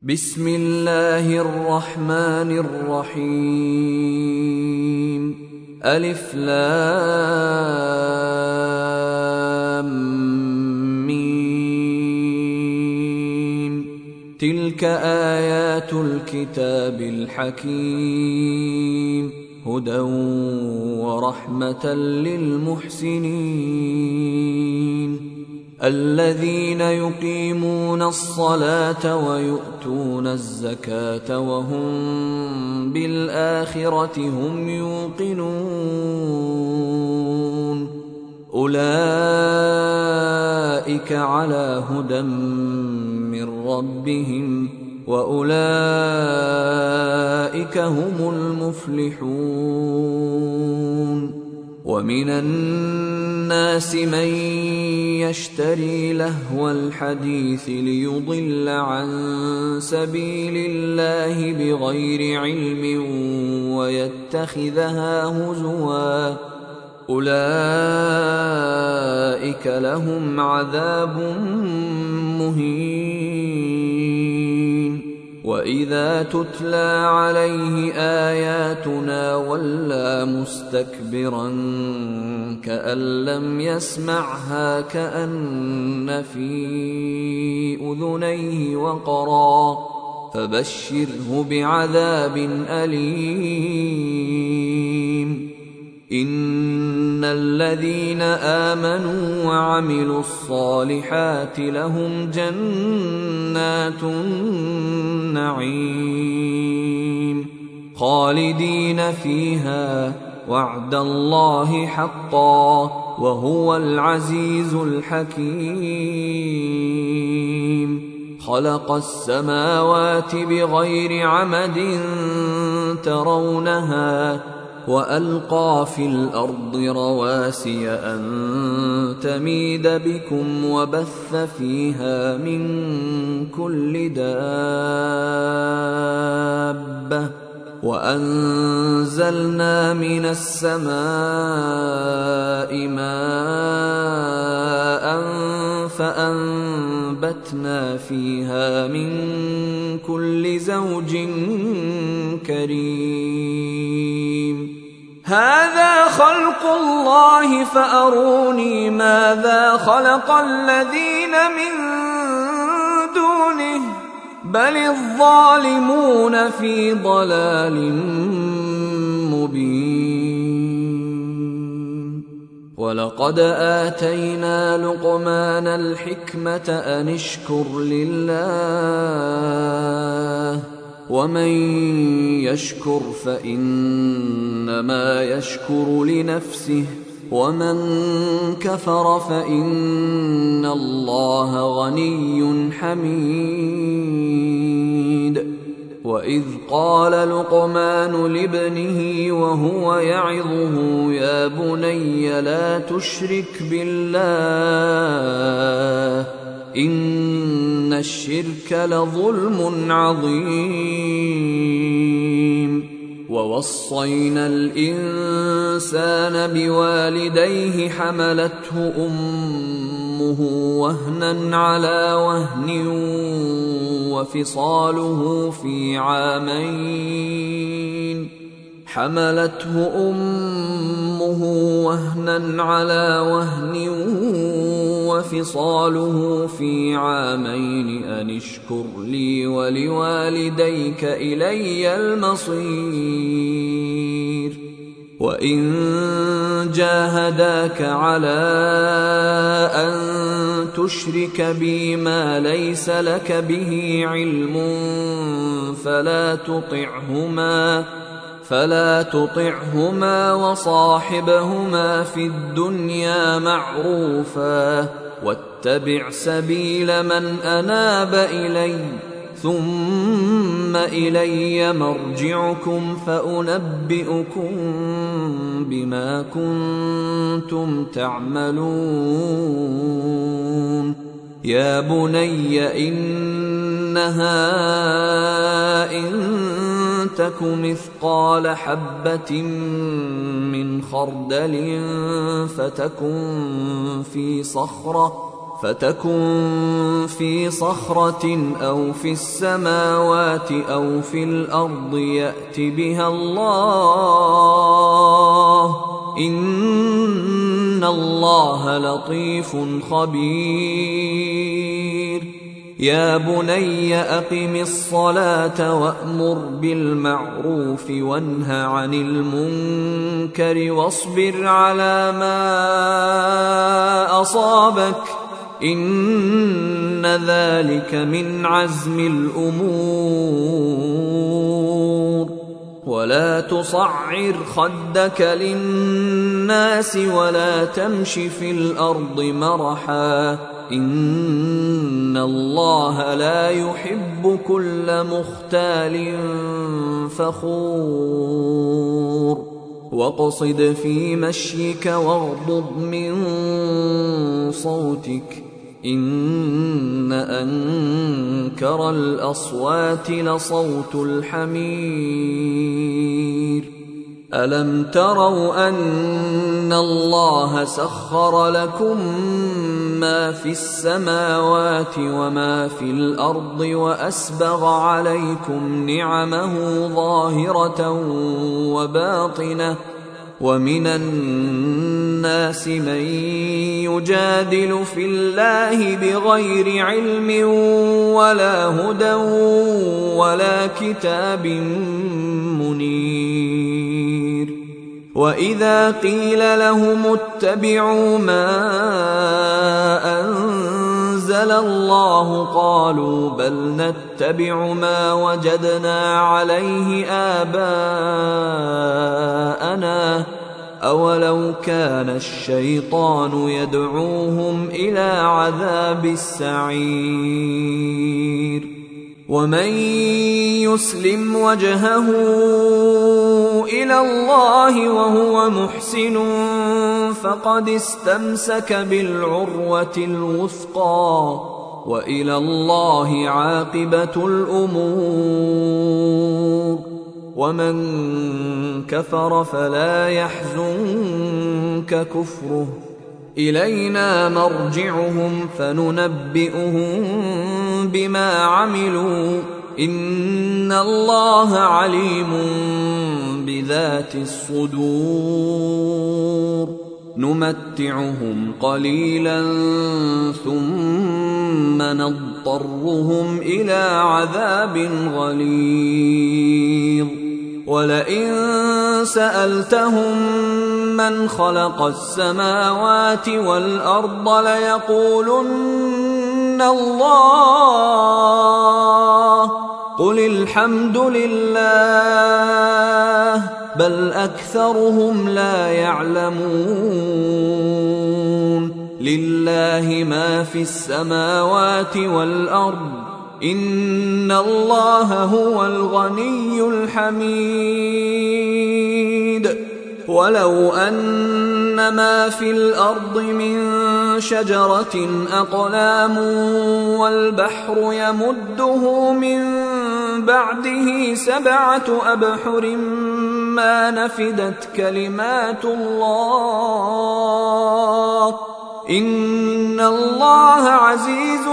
بسم الله الرحمن الرحيم. ألف لام ميم. تلك آيات الكتاب الحكيم، هدى ورحمة للمحسنين الذين يقيمون الصلاة ويؤتون الزكاة وهم بالآخرة هم يوقنون. أولئك على هدى من ربهم وأولئك هم المفلحون. ومن الناس من يشتري لهو الحديث ليضل عن سبيل الله بغير علم ويتخذها هزوا، أولئك لهم عذاب مهين. وإذا تتلى عليه آياتنا ولى مستكبرا كأن لم يسمعها كأن في أذنيه وقرا، فبشره بعذاب أليم. إن الذين آمنوا وعملوا الصالحات لهم جنات النعيم خالدين فيها، وعد الله حقا وهو العزيز الحكيم. خلق السماوات بغير عمد ترونها وألقى في الأرض رواسي أن تميد بكم وبث فيها من كل دابة، وأنزلنا من السماء ماء فأنبتنا فيها من كل زوج كريم. هذا خلق الله فأروني ماذا خلق الذين من دونه، بل الظالمون في ضلال مبين. ولقد آتينا لقمان الحكمة أن اشكر لله، ومن يشكر فإنما يشكر لنفسه، ومن كفر فإن الله غني حميد. وإذ قال لقمان لابنه وهو يعظه يا بني لا تشرك بالله إن الشرك لظلم عظيم. ووصينا الإنسان بوالديه حملته أمه وهنا على وهن وفصاله في عامين، حملته أمه وهنا على وهن وفصاله في عامين أن اشكر لي ولوالديك إلي المصير. وإن جاهداك على أن تشرك بي ما ليس لك به علم فلا تطعهما وصاحبهما في الدنيا معروفا، واتبع سبيل من أناب إلي، ثم إلي مرجعكم فأنبئكم بما كنتم تعملون. يا بني إنها إن تك مثقال حبة من خردل فتكن في صخرة فتكن في صخرة أو في السماوات أو في الأرض يأت بها الله إن الله لطيف خبير. يا بني أقم الصلاة وأمر بالمعروف وانه عن المنكر واصبر على ما أصابك إن ذلك من عزم الأمور. ولا تصعر خدك للناس ولا تمش في الأرض مرحا إن الله لا يحب كل مختال فخور. واقصد في مشيك واغضض من صوتك إن أنكر الأصوات لصوت الحمير. ألم تروا أن الله سخر لكم ما في السماوات وما في الأرض وأسبغ عليكم نعمه ظاهرة وباطنة ومن الناس من يجادل في الله بغير علم ولا هدى ولا كتاب منير. وإذا قيل لهم اتبعوا ما أنزل الله قالوا بل نتبع ما وجدنا عليه آباءنا أولو كان الشيطان يدعوهم إلى عذاب السعير. ومن يسلم وجهه إلى الله وهو محسن فقد استمسك بالعروة الوثقى وإلى الله عاقبة الأمور. ومن كفر فلا يحزنك كفره إلينا مرجعهم فننبئهم بما عملوا إن الله عليم بذات الصدور. نمتعهم قليلا ثم نضطرهم إلى عذاب غليظ. ولئن سألتهم من خلق السماوات والأرض ليقولن الله قل الحمد لله بل أكثرهم لا يعلمون. لله ما في السماوات والأرض إن الله هو الغني الحميد. ولو أن ما في الأرض من شجرة أقلام والبحر يمده من بعده 7 أبحر ما نفدت كلمات الله إن الله عزيز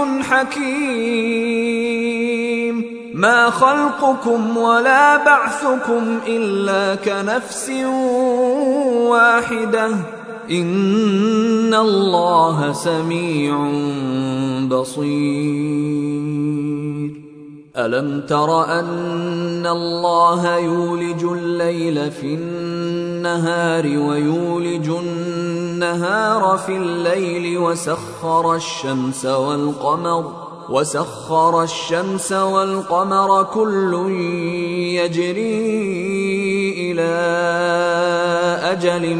حكيم. ما خلقكم ولا بعثكم إلا كنفس واحدة إن الله سميع بصير. ألم تر أن الله يولج الليل في النهار ويولج النهار في الليل وسخر الشمس والقمر كل يجري إلى أجل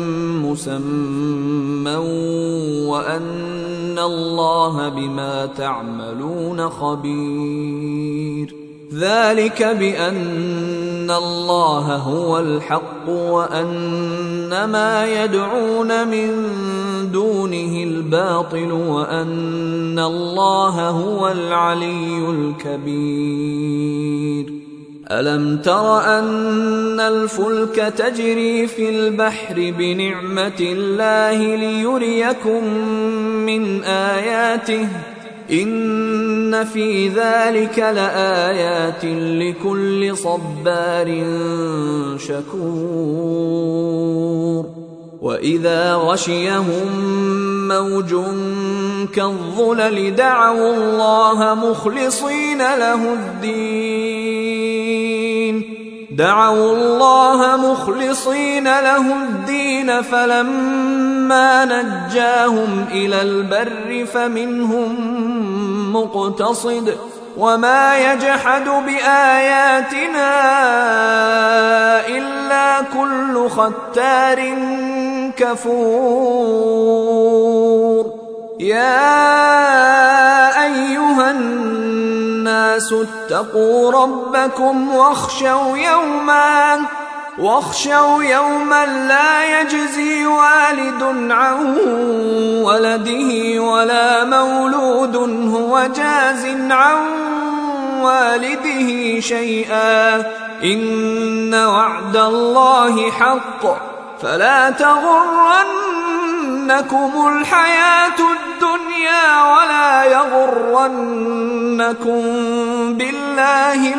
مسمى وأن الله بما تعملون خبير. ذلك بأن الله هو الحق وأن ما يدعون من دونه الباطل وأن الله هو العلي الكبير. ألم تر أن الفلك تجري في البحر بنعمة الله ليريكم من آياته إن في ذلك لآيات لكل صبار شكور وإذا غشيهم موج كالظلل دعوا الله مخلصين له الدين فلما نجاهم إلى البر فمنهم مقتصد وما يجحد بآياتنا إلا كل ختار كفور يا أيها الناس اتقوا ربكم واخشوا يوما لا يجزي والد عن ولده ولا مولود هو جاز عن والده شيئا إن وعد الله حق فلا تغرنكم الحياة الدنيا ولا يغرنكم بالله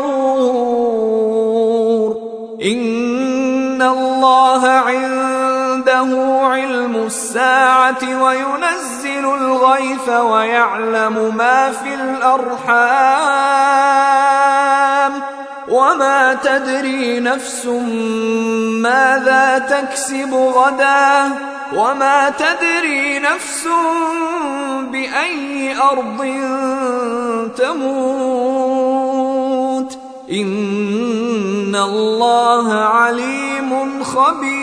الغرور إن الله عنده علم الساعة وينزل الغيث ويعلم ما في الأرحام وما تدري نفس ماذا تكسب غدا وما تدري نفس بأي أرض تموت إن الله عليم خبير